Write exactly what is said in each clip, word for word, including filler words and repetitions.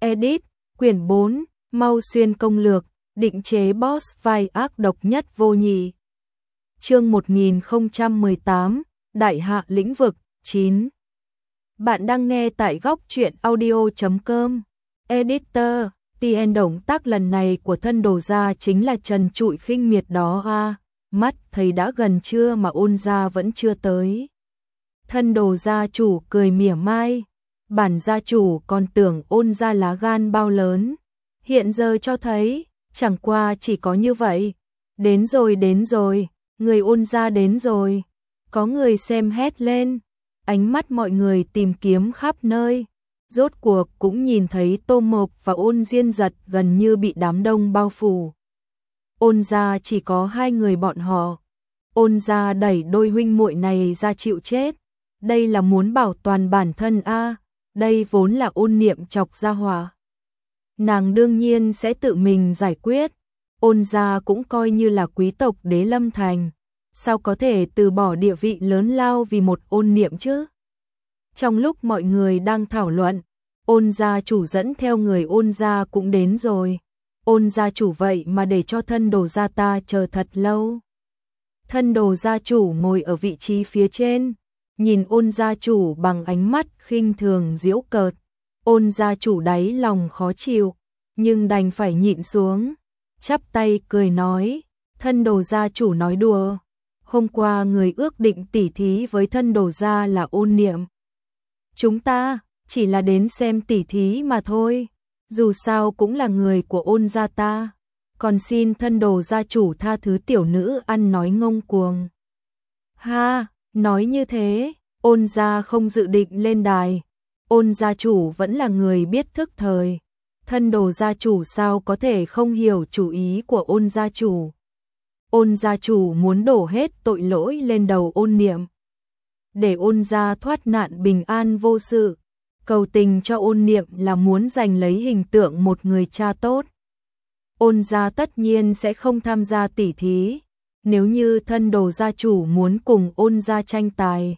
Edit, quyển bốn, Mau Xuyên công lược, định chế boss vai ác độc nhất vô nhị. Chương một nghìn không trăm mười tám, Đại hạ lĩnh vực, chín. Bạn đang nghe tại góc truyện audio chấm com. Editor, Tien động tác lần này của thân đồ gia chính là trần trụi khinh miệt đó a. Mắt thấy đã gần trưa mà ôn gia vẫn chưa tới. Thân đồ gia chủ cười mỉa mai. Bản gia chủ còn tưởng ôn gia lá gan bao lớn. Hiện giờ cho thấy, chẳng qua chỉ có như vậy. Đến rồi đến rồi, người ôn gia đến rồi. Có người xem hét lên. Ánh mắt mọi người tìm kiếm khắp nơi. Rốt cuộc cũng nhìn thấy Tô Mộc và Ôn Diên Giật gần như bị đám đông bao phủ. Ôn gia chỉ có hai người bọn họ. Ôn gia đẩy đôi huynh muội này ra chịu chết. Đây là muốn bảo toàn bản thân a, đây vốn là Ôn Niệm chọc ra họa. Nàng đương nhiên sẽ tự mình giải quyết. Ôn gia cũng coi như là quý tộc Đế Lâm Thành, sao có thể từ bỏ địa vị lớn lao vì một Ôn Niệm chứ? Trong lúc mọi người đang thảo luận, Ôn gia chủ dẫn theo người Ôn gia cũng đến rồi. Ôn gia chủ vậy mà để cho thân đồ gia ta chờ thật lâu. Thân đồ gia chủ ngồi ở vị trí phía trên, nhìn Ôn gia chủ bằng ánh mắt khinh thường giễu cợt. Ôn gia chủ đáy lòng khó chịu, nhưng đành phải nhịn xuống, chắp tay cười nói, thân đồ gia chủ nói đùa. Hôm qua người ước định tỉ thí với thân đồ gia là Ôn Niệm. Chúng ta chỉ là đến xem tỉ thí mà thôi, dù sao cũng là người của Ôn gia ta, còn xin thân đồ gia chủ tha thứ tiểu nữ ăn nói ngông cuồng. Ha, nói như thế, Ôn gia không dự định lên đài. Ôn gia chủ vẫn là người biết thức thời. Thân đồ gia chủ sao có thể không hiểu chủ ý của Ôn gia chủ. Ôn gia chủ muốn đổ hết tội lỗi lên đầu Ôn Niệm, để Ôn gia thoát nạn bình an vô sự. Cầu tình cho Ôn Niệm là muốn giành lấy hình tượng một người cha tốt. Ôn gia tất nhiên sẽ không tham gia tỉ thí. Nếu như thân đồ gia chủ muốn cùng Ôn gia tranh tài,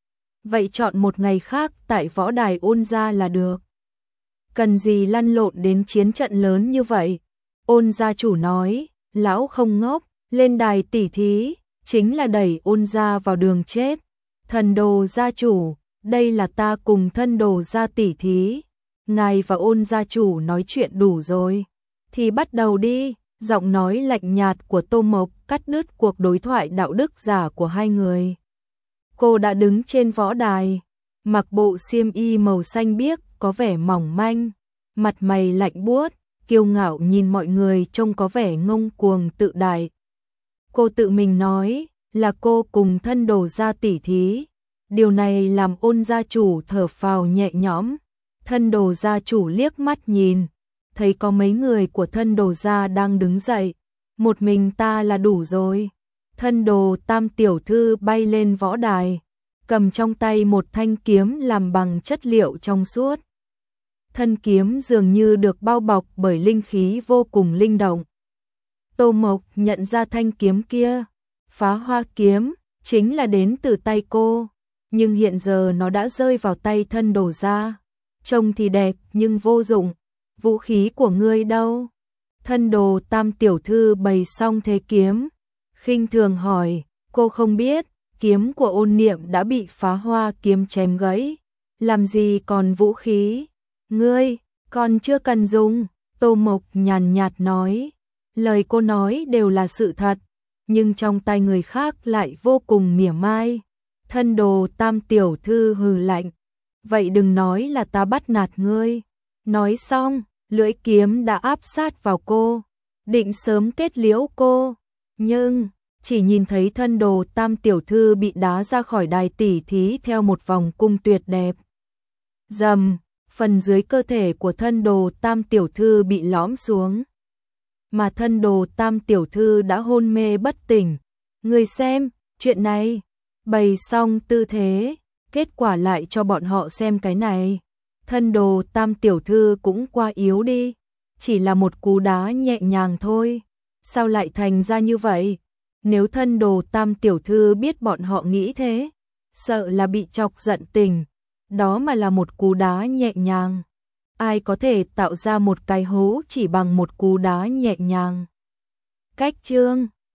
vậy chọn một ngày khác tại võ đài Ôn gia là được. Cần gì lăn lộn đến chiến trận lớn như vậy? Ôn gia chủ nói, lão không ngốc, lên đài tỉ thí chính là đẩy Ôn gia vào đường chết. Thần đồ gia chủ, đây là ta cùng thân đồ gia tỉ thí. Ngài và Ôn gia chủ nói chuyện đủ rồi, thì bắt đầu đi. Giọng nói lạnh nhạt của Tô Mộc cắt đứt cuộc đối thoại đạo đức giả của hai người. Cô đã đứng trên võ đài, mặc bộ xiêm y màu xanh biếc có vẻ mỏng manh, mặt mày lạnh buốt, kiêu ngạo nhìn mọi người trông có vẻ ngông cuồng tự đại. Cô tự mình nói là cô cùng thân đồ gia tỉ thí. Điều này làm Ôn gia chủ thở phào nhẹ nhõm. Thân đồ gia chủ liếc mắt nhìn, thấy có mấy người của thân đồ gia đang đứng dậy. Một mình ta là đủ rồi. Thân đồ Tam tiểu thư bay lên võ đài, cầm trong tay một thanh kiếm làm bằng chất liệu trong suốt. Thân kiếm dường như được bao bọc bởi linh khí vô cùng linh động. Tô Mộc nhận ra thanh kiếm kia, Phá Hoa kiếm, chính là đến từ tay cô, nhưng hiện giờ nó đã rơi vào tay thân đồ gia. Trông thì đẹp nhưng vô dụng. Vũ khí của ngươi đâu? Thân đồ Tam tiểu thư bày xong thế kiếm, khinh thường hỏi. Cô không biết, kiếm của Ôn Niệm đã bị Phá Hoa kiếm chém gãy, làm gì còn vũ khí? Ngươi còn chưa cần dùng. Tô Mộc nhàn nhạt nói. Lời cô nói đều là sự thật, nhưng trong tay người khác lại vô cùng mỉa mai. Thân đồ Tam tiểu thư hừ lạnh, vậy đừng nói là ta bắt nạt ngươi. Nói xong, lưỡi kiếm đã áp sát vào cô, định sớm kết liễu cô, nhưng chỉ nhìn thấy thân đồ Tam tiểu thư bị đá ra khỏi đài tỉ thí theo một vòng cung tuyệt đẹp. Rầm, phần dưới cơ thể của thân đồ Tam tiểu thư bị lõm xuống, mà thân đồ Tam tiểu thư đã hôn mê bất tỉnh. Người xem, chuyện này, bày xong tư thế, kết quả lại cho bọn họ xem cái này. Thân đồ Tam tiểu thư cũng quá yếu đi, chỉ là một cú đá nhẹ nhàng thôi, sao lại thành ra như vậy? Nếu thân đồ Tam tiểu thư biết bọn họ nghĩ thế, sợ là bị chọc giận tình. Đó mà là một cú đá nhẹ nhàng, ai có thể tạo ra một cái hố chỉ bằng một cú đá nhẹ nhàng. Cách chương